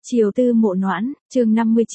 Chiều tư mộ noãn, chương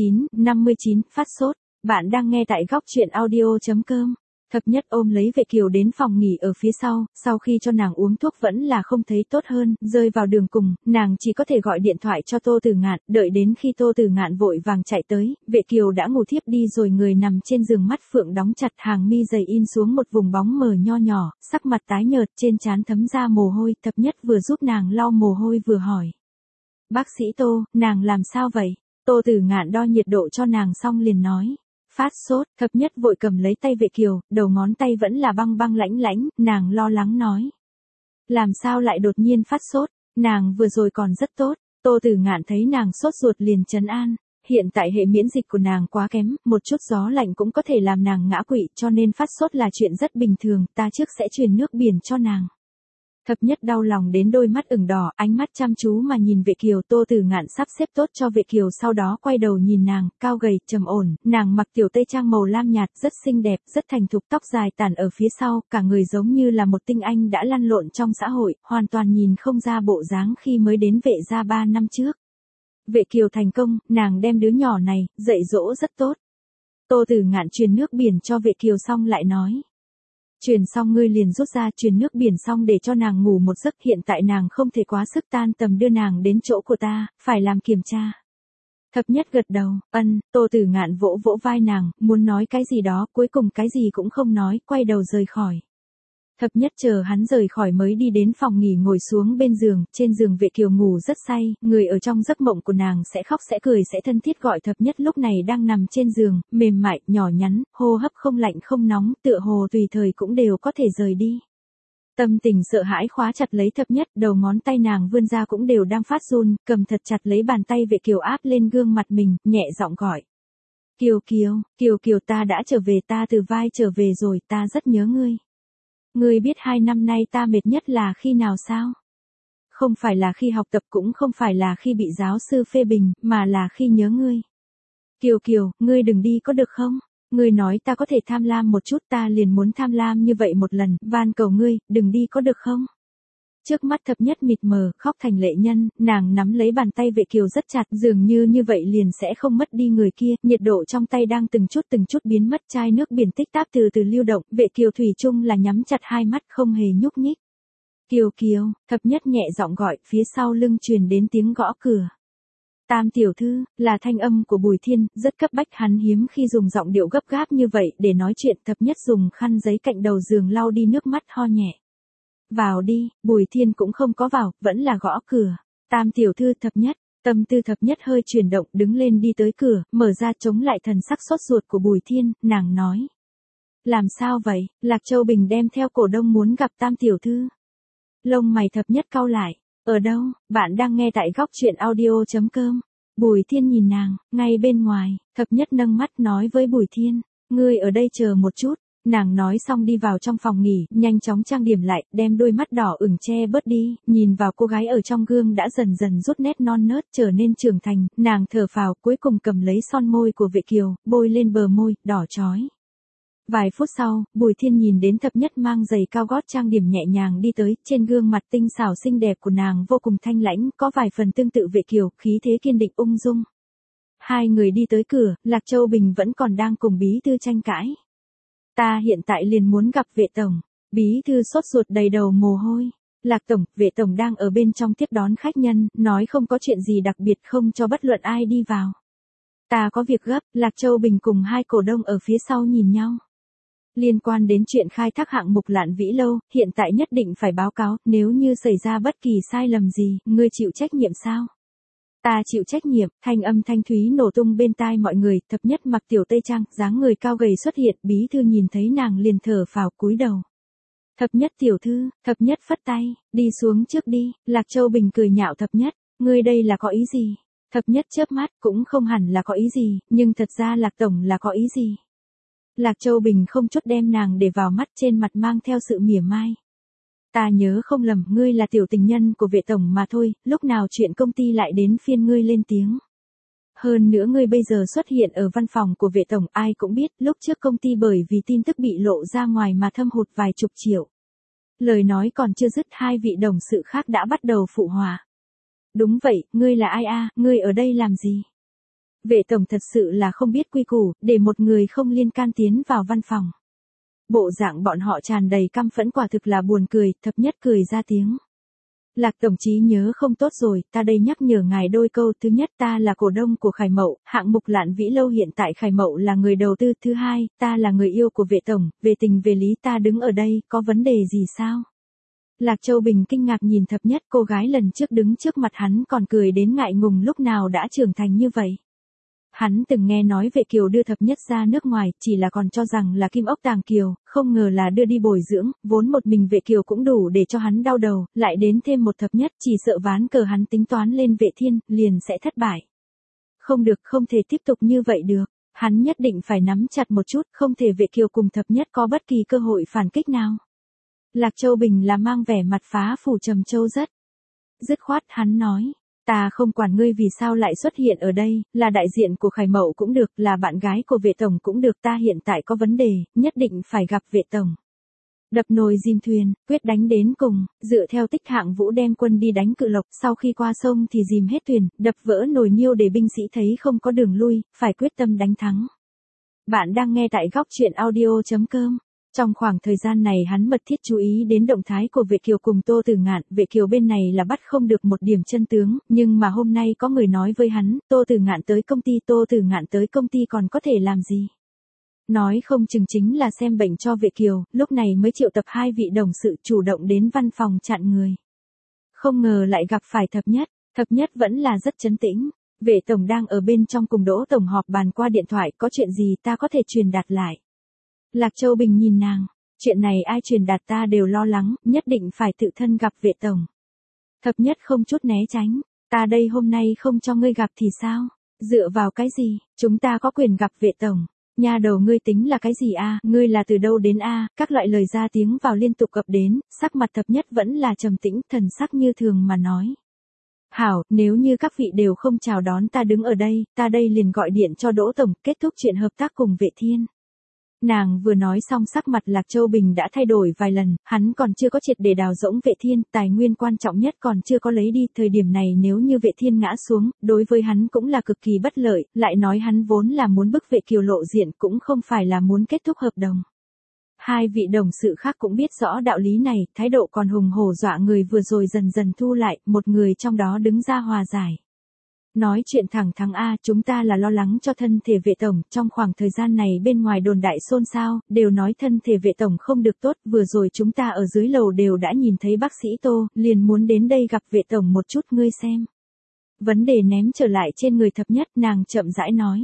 59, phát sốt. Bạn đang nghe tại góc truyện audio.com. Thập nhất ôm lấy Vệ Kiều đến phòng nghỉ ở phía sau khi cho nàng uống thuốc vẫn là không thấy tốt hơn, rơi vào đường cùng, nàng chỉ có thể gọi điện thoại cho Tô Tử Ngạn, đợi đến khi Tô Tử Ngạn vội vàng chạy tới, Vệ Kiều đã ngủ thiếp đi rồi, người nằm trên giường, mắt phượng đóng chặt, hàng mi dày in xuống một vùng bóng mờ nho nhỏ, sắc mặt tái nhợt, trên trán thấm ra mồ hôi. Thập nhất vừa giúp nàng lau mồ hôi vừa hỏi: "Bác sĩ Tô, nàng làm sao vậy?" Tô Tử Ngạn đo nhiệt độ cho nàng xong liền nói: "Phát sốt." Thập nhất vội cầm lấy tay Vệ Kiều, đầu ngón tay vẫn là băng băng lãnh lãnh, nàng lo lắng nói: "Làm sao lại đột nhiên phát sốt, nàng vừa rồi còn rất tốt." Tô Tử Ngạn thấy nàng sốt ruột liền trấn an: "Hiện tại hệ miễn dịch của nàng quá kém, một chút gió lạnh cũng có thể làm nàng ngã quỵ, cho nên phát sốt là chuyện rất bình thường, ta trước sẽ truyền nước biển cho nàng." Thập nhất đau lòng đến đôi mắt ửng đỏ, ánh mắt chăm chú mà nhìn Vệ Kiều. Tô Tử Ngạn sắp xếp tốt cho Vệ Kiều, sau đó quay đầu nhìn nàng, cao gầy, trầm ổn, nàng mặc tiểu tây trang màu lam nhạt, rất xinh đẹp, rất thành thục, tóc dài tản ở phía sau, cả người giống như là một tinh anh đã lăn lộn trong xã hội, hoàn toàn nhìn không ra bộ dáng khi mới đến Vệ gia 3 năm trước. Vệ Kiều thành công, nàng đem đứa nhỏ này dạy dỗ rất tốt. Tô Tử Ngạn truyền nước biển cho Vệ Kiều xong lại nói: "Truyền xong ngươi liền rút ra, truyền nước biển xong để cho nàng ngủ một giấc, hiện tại nàng không thể quá sức, tan tầm đưa nàng đến chỗ của ta, phải làm kiểm tra." Thập nhất gật đầu, ân. Tô Tử Ngạn vỗ vỗ vai nàng, muốn nói cái gì đó, cuối cùng cái gì cũng không nói, quay đầu rời khỏi. Thập nhất chờ hắn rời khỏi mới đi đến phòng nghỉ, ngồi xuống bên giường, trên giường Vệ Kiều ngủ rất say, người ở trong giấc mộng của nàng sẽ khóc sẽ cười sẽ thân thiết gọi thập nhất, lúc này đang nằm trên giường, mềm mại, nhỏ nhắn, hô hấp không lạnh không nóng, tựa hồ tùy thời cũng đều có thể rời đi. Tâm tình sợ hãi khóa chặt lấy thập nhất, đầu ngón tay nàng vươn ra cũng đều đang phát run, cầm thật chặt lấy bàn tay Vệ Kiều áp lên gương mặt mình, nhẹ giọng gọi: "Kiều Kiều, Kiều Kiều, ta đã trở về, ta từ vai trở về rồi, ta rất nhớ ngươi. Ngươi biết 2 năm nay ta mệt nhất là khi nào sao? Không phải là khi học tập, cũng không phải là khi bị giáo sư phê bình, mà là khi nhớ ngươi. Kiều Kiều, ngươi đừng đi có được không? Ngươi nói ta có thể tham lam một chút, ta liền muốn tham lam như vậy một lần, van cầu ngươi, đừng đi có được không?" Trước mắt thập nhất mịt mờ, khóc thành lệ nhân, nàng nắm lấy bàn tay Vệ Kiều rất chặt, dường như vậy liền sẽ không mất đi người kia, nhiệt độ trong tay đang từng chút biến mất, chai nước biển tích táp từ từ lưu động, Vệ Kiều thủy chung là nhắm chặt hai mắt không hề nhúc nhích. "Kiều Kiều", thập nhất nhẹ giọng gọi, phía sau lưng truyền đến tiếng gõ cửa. "Tam tiểu thư", là thanh âm của Bùi Thiên, rất cấp bách, hắn hiếm khi dùng giọng điệu gấp gáp như vậy để nói chuyện. Thập nhất dùng khăn giấy cạnh đầu giường lau đi nước mắt, ho nhẹ: "Vào đi." Bùi Thiên cũng không có vào, vẫn là gõ cửa. "Tam tiểu thư." Thập nhất, tâm tư thập nhất hơi chuyển động, đứng lên đi tới cửa, mở ra, chống lại thần sắc sốt ruột của Bùi Thiên, nàng nói: "Làm sao vậy?" "Lạc Châu Bình đem theo cổ đông muốn gặp Tam tiểu thư." Lông mày thập nhất cau lại. "Ở đâu?" Bạn đang nghe tại góc truyện audio.com. Bùi Thiên nhìn nàng, ngay bên ngoài. Thập nhất nâng mắt nói với Bùi Thiên: "Ngươi ở đây chờ một chút." Nàng nói xong đi vào trong phòng nghỉ, nhanh chóng trang điểm lại, đem đôi mắt đỏ ửng che bớt đi, nhìn vào cô gái ở trong gương đã dần dần rút nét non nớt, trở nên trưởng thành, nàng thở phào, cuối cùng cầm lấy son môi của Vệ Kiều, bôi lên bờ môi, đỏ chói. Vài phút sau, Bùi Thiên nhìn đến thập nhất mang giày cao gót trang điểm nhẹ nhàng đi tới, trên gương mặt tinh xảo xinh đẹp của nàng vô cùng thanh lãnh, có vài phần tương tự Vệ Kiều, khí thế kiên định ung dung. Hai người đi tới cửa, Lạc Châu Bình vẫn còn đang cùng bí thư tranh cãi. "Ta hiện tại liền muốn gặp Vệ tổng." Bí thư sốt ruột đầy đầu mồ hôi. "Lạc tổng, Vệ tổng đang ở bên trong tiếp đón khách nhân, nói không có chuyện gì đặc biệt, không cho bất luận ai đi vào." "Ta có việc gấp." Lạc Châu Bình cùng hai cổ đông ở phía sau nhìn nhau. "Liên quan đến chuyện khai thác hạng mục Lạn Vĩ Lâu, hiện tại nhất định phải báo cáo, nếu như xảy ra bất kỳ sai lầm gì, ngươi chịu trách nhiệm sao?" "Ta chịu trách nhiệm." Thanh âm thanh thúy nổ tung bên tai mọi người. Thập nhất mặc tiểu tây trang, dáng người cao gầy xuất hiện, bí thư nhìn thấy nàng liền thở phào cúi đầu. "Thập nhất tiểu thư." Thập nhất phất tay: "Đi xuống trước đi." Lạc Châu Bình cười nhạo thập nhất: "Ngươi đây là có ý gì?" Thập nhất chớp mắt, cũng không hẳn là có ý gì, nhưng thật ra Lạc tổng là có ý gì. Lạc Châu Bình không chút đem nàng để vào mắt, trên mặt mang theo sự mỉa mai: "Ta nhớ không lầm, ngươi là tiểu tình nhân của Vệ tổng mà thôi, lúc nào chuyện công ty lại đến phiên ngươi lên tiếng. Hơn nữa ngươi bây giờ xuất hiện ở văn phòng của Vệ tổng, ai cũng biết, lúc trước công ty bởi vì tin tức bị lộ ra ngoài mà thâm hụt vài chục triệu." Lời nói còn chưa dứt, hai vị đồng sự khác đã bắt đầu phụ họa: Đúng vậy, ngươi là ai a, ngươi ở đây làm gì? Vệ tổng thật sự là không biết quy củ, để một người không liên can tiến vào văn phòng. Bộ dạng bọn họ tràn đầy căm phẫn quả thực là buồn cười, thập nhất cười ra tiếng. Lạc tổng chí nhớ không tốt rồi, ta đây nhắc nhở ngài đôi câu. Thứ nhất, ta là cổ đông của Khải Mậu, hạng mục Lạn Vĩ Lâu hiện tại Khải Mậu là người đầu tư. Thứ hai, ta là người yêu của vệ tổng, về tình về lý ta đứng ở đây, có vấn đề gì sao? Lạc Châu Bình kinh ngạc nhìn thập nhất, cô gái lần trước đứng trước mặt hắn còn cười đến ngại ngùng lúc nào đã trưởng thành như vậy. Hắn từng nghe nói Vệ Kiều đưa thập nhất ra nước ngoài, chỉ là còn cho rằng là kim ốc tàng kiều, không ngờ là đưa đi bồi dưỡng, vốn một mình Vệ Kiều cũng đủ để cho hắn đau đầu, lại đến thêm một thập nhất, chỉ sợ ván cờ hắn tính toán lên Vệ Thiên, liền sẽ thất bại. Không được, không thể tiếp tục như vậy được, hắn nhất định phải nắm chặt một chút, không thể Vệ Kiều cùng thập nhất có bất kỳ cơ hội phản kích nào. Lạc Châu Bình là mang vẻ mặt phá phủ trầm châu rất. Dứt khoát hắn nói. Ta không quản ngươi vì sao lại xuất hiện ở đây, là đại diện của Khải Mậu cũng được, là bạn gái của vệ tổng cũng được, ta hiện tại có vấn đề, nhất định phải gặp vệ tổng. Đập nồi dìm thuyền, quyết đánh đến cùng, dựa theo tích Hạng Vũ đem quân đi đánh Cự Lộc, sau khi qua sông thì dìm hết thuyền, đập vỡ nồi niêu để binh sĩ thấy không có đường lui, phải quyết tâm đánh thắng. Bạn đang nghe tại góc truyện audio.com. Trong khoảng thời gian này hắn mật thiết chú ý đến động thái của Vệ Kiều cùng Tô Tử Ngạn, Vệ Kiều bên này là bắt không được một điểm chân tướng, nhưng mà hôm nay có người nói với hắn, Tô Tử Ngạn tới công ty còn có thể làm gì? Nói không chừng chính là xem bệnh cho Vệ Kiều, lúc này mới triệu tập hai vị đồng sự chủ động đến văn phòng chặn người. Không ngờ lại gặp phải thập nhất vẫn là rất trấn tĩnh. Vệ tổng đang ở bên trong cùng Đỗ tổng họp bàn qua điện thoại, có chuyện gì ta có thể truyền đạt lại. Lạc Châu Bình nhìn nàng, chuyện này ai truyền đạt ta đều lo lắng, nhất định phải tự thân gặp vệ tổng. Thập nhất không chút né tránh, ta đây hôm nay không cho ngươi gặp thì sao? Dựa vào cái gì, chúng ta có quyền gặp vệ tổng. Nhà đầu ngươi tính là cái gì a? Ngươi là từ đâu đến a? Các loại lời ra tiếng vào liên tục cập đến, sắc mặt thập nhất vẫn là trầm tĩnh, thần sắc như thường mà nói. Hảo, nếu như các vị đều không chào đón ta đứng ở đây, ta đây liền gọi điện cho Đỗ tổng, kết thúc chuyện hợp tác cùng Vệ Thiên. Nàng vừa nói xong sắc mặt Lạc Châu Bình đã thay đổi vài lần, hắn còn chưa có triệt để đào rỗng Vệ Thiên, tài nguyên quan trọng nhất còn chưa có lấy đi, thời điểm này nếu như Vệ Thiên ngã xuống, đối với hắn cũng là cực kỳ bất lợi, lại nói hắn vốn là muốn bức Vệ Kiều lộ diện cũng không phải là muốn kết thúc hợp đồng. Hai vị đồng sự khác cũng biết rõ đạo lý này, thái độ còn hùng hổ dọa người vừa rồi dần dần thu lại, một người trong đó đứng ra hòa giải. Nói chuyện thẳng thắn a, chúng ta là lo lắng cho thân thể vệ tổng, trong khoảng thời gian này bên ngoài đồn đại xôn xao, đều nói thân thể vệ tổng không được tốt, vừa rồi chúng ta ở dưới lầu đều đã nhìn thấy bác sĩ Tô, liền muốn đến đây gặp vệ tổng một chút, ngươi xem. Vấn đề ném trở lại trên người thập nhất, nàng chậm rãi nói.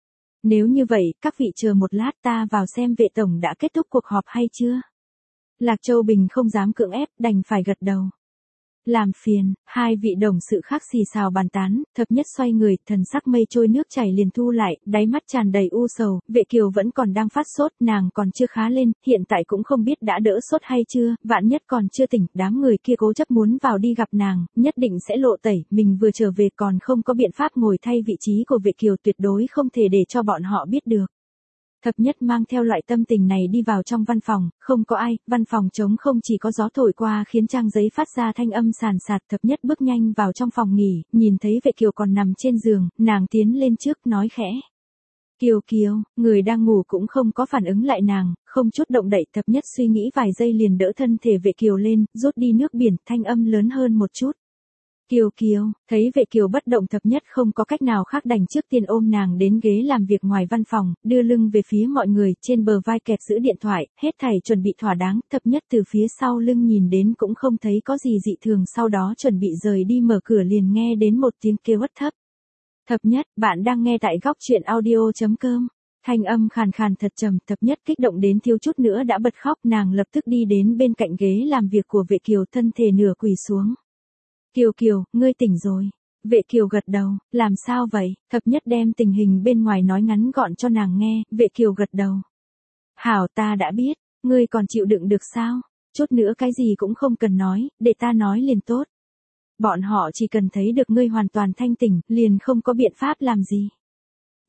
Nếu như vậy, các vị chờ một lát ta vào xem vệ tổng đã kết thúc cuộc họp hay chưa. Lạc Châu Bình không dám cưỡng ép, đành phải gật đầu. Làm phiền, hai vị đồng sự khác xì xào bàn tán, thập nhất xoay người, thần sắc mây trôi nước chảy liền thu lại, đáy mắt tràn đầy u sầu, Vệ Kiều vẫn còn đang phát sốt, nàng còn chưa khá lên, hiện tại cũng không biết đã đỡ sốt hay chưa, vạn nhất còn chưa tỉnh, đám người kia cố chấp muốn vào đi gặp nàng, nhất định sẽ lộ tẩy, mình vừa trở về còn không có biện pháp ngồi thay vị trí của Vệ Kiều, tuyệt đối không thể để cho bọn họ biết được. Thập nhất mang theo loại tâm tình này đi vào trong văn phòng, không có ai, văn phòng trống không, chỉ có gió thổi qua khiến trang giấy phát ra thanh âm sàn sạt. Thập nhất bước nhanh vào trong phòng nghỉ, nhìn thấy Vệ Kiều còn nằm trên giường, nàng tiến lên trước nói khẽ. Kiều Kiều, người đang ngủ cũng không có phản ứng lại nàng, không chút động đậy. Thập nhất suy nghĩ vài giây liền đỡ thân thể Vệ Kiều lên, rút đi nước biển, thanh âm lớn hơn một chút. Kiều Kiều, thấy Vệ Kiều bất động, thập nhất không có cách nào khác đành trước tiên ôm nàng đến ghế làm việc ngoài văn phòng, đưa lưng về phía mọi người, trên bờ vai kẹp giữ điện thoại, hết thảy chuẩn bị thỏa đáng, thập nhất từ phía sau lưng nhìn đến cũng không thấy có gì dị thường, sau đó chuẩn bị rời đi, mở cửa liền nghe đến một tiếng kêu hất thấp. Thập nhất, bạn đang nghe tại góc truyện audio.com. Thanh âm khàn khàn thật trầm, thập nhất kích động đến thiếu chút nữa đã bật khóc, nàng lập tức đi đến bên cạnh ghế làm việc của Vệ Kiều, thân thể nửa quỳ xuống. Kiều Kiều, ngươi tỉnh rồi. Vệ Kiều gật đầu, làm sao vậy? Thập nhất đem tình hình bên ngoài nói ngắn gọn cho nàng nghe, Vệ Kiều gật đầu. Hảo, ta đã biết, ngươi còn chịu đựng được sao? Chút nữa cái gì cũng không cần nói, để ta nói liền tốt. Bọn họ chỉ cần thấy được ngươi hoàn toàn thanh tỉnh, liền không có biện pháp làm gì.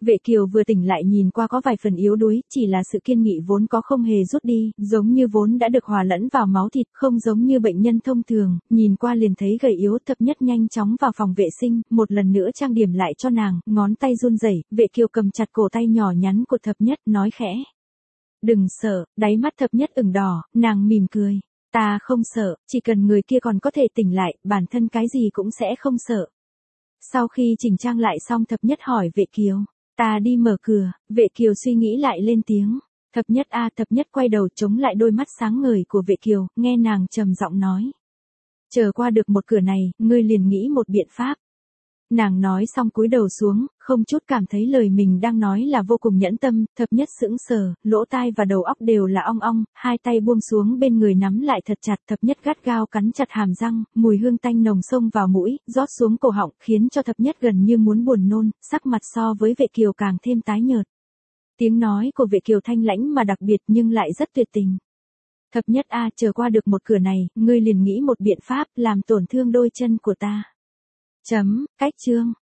Vệ Kiều vừa tỉnh lại nhìn qua có vài phần yếu đuối, chỉ là sự kiên nghị vốn có không hề rút đi, giống như vốn đã được hòa lẫn vào máu thịt, không giống như bệnh nhân thông thường, nhìn qua liền thấy gầy yếu. Thập Nhất nhanh chóng vào phòng vệ sinh, một lần nữa trang điểm lại cho nàng, ngón tay run rẩy, Vệ Kiều cầm chặt cổ tay nhỏ nhắn của Thập Nhất, nói khẽ. Đừng sợ, đáy mắt Thập Nhất ửng đỏ, nàng mỉm cười. Ta không sợ, chỉ cần người kia còn có thể tỉnh lại, bản thân cái gì cũng sẽ không sợ. Sau khi chỉnh trang lại xong Thập Nhất hỏi Vệ Kiều. Ta đi mở cửa, Vệ Kiều suy nghĩ lại lên tiếng. Thập Nhất a. Thập Nhất quay đầu chống lại đôi mắt sáng ngời của Vệ Kiều, nghe nàng trầm giọng nói. Chờ qua được một cửa này, ngươi liền nghĩ một biện pháp. Nàng nói xong cúi đầu xuống, không chút cảm thấy lời mình đang nói là vô cùng nhẫn tâm. Thập Nhất sững sờ, lỗ tai và đầu óc đều là ong ong, hai tay buông xuống bên người nắm lại thật chặt. Thập Nhất gắt gao cắn chặt hàm răng, mùi hương tanh nồng xông vào mũi, rót xuống cổ họng, khiến cho Thập Nhất gần như muốn buồn nôn, sắc mặt so với Vệ Kiều càng thêm tái nhợt. Tiếng nói của Vệ Kiều thanh lãnh mà đặc biệt nhưng lại rất tuyệt tình. Thập Nhất a. Chờ qua được một cửa này, ngươi liền nghĩ một biện pháp làm tổn thương đôi chân của ta. Cách chương